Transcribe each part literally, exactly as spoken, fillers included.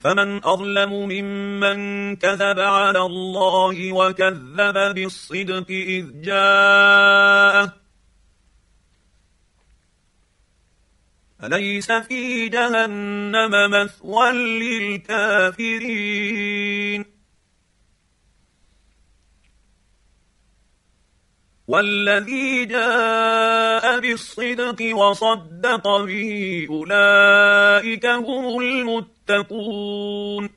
فمن أظلم ممن كذب على الله وكذب بالصدق إذ جاءه أليس في جهنم مثوى للكافرين والذي جاء بالصدق وصدق به أولئك هم المتقون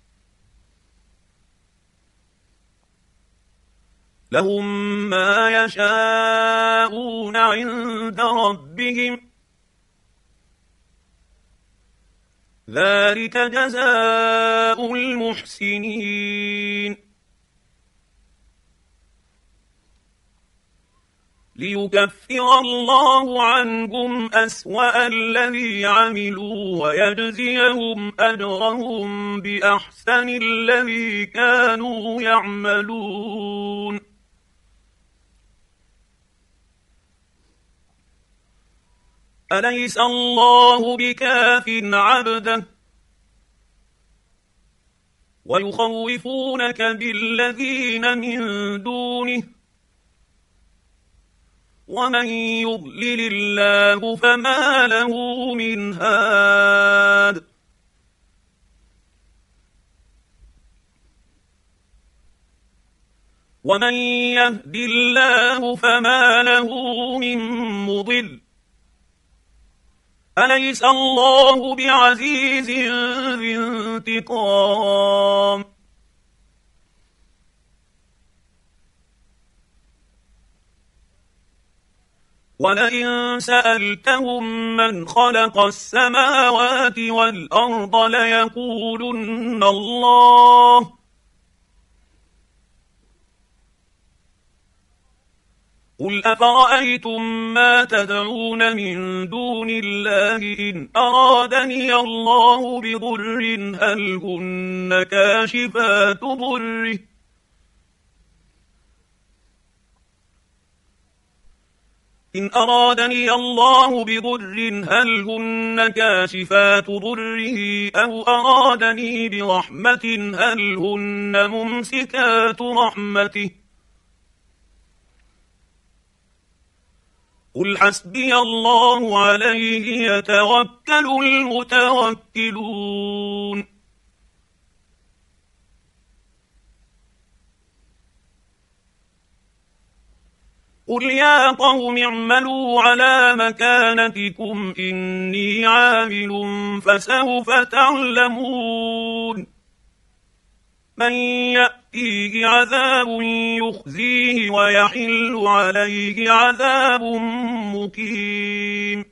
لهم ما يشاءون عند ربهم ذلك جزاء المحسنين ليكفر الله عنهم أسوأ الذي عملوا ويجزيهم أجرهم بأحسن الذي كانوا يعملون أليس الله بكاف عبده ويخوفونك بالذين من دونه ومن يضلل الله فما له من هاد ومن يهد الله فما له من مضل أليس الله بعزيز ذي انتقام ولئن سألتهم من خلق السماوات والأرض ليقولن الله قل أفرأيتم ما تدعون من دون الله إن أرادني الله بضر هل هن كاشفات ضره إن أرادني الله بضر هل هن كاشفات ضره أو أرادني برحمة هل هن ممسكات رحمته قل حسبي الله عليه يتوكل المتوكلون قل يا قوم اعملوا على مكانتكم إني عامل فسوف تعلمون من يأتيه عذاب يخزيه ويحل عليه عذاب مقيم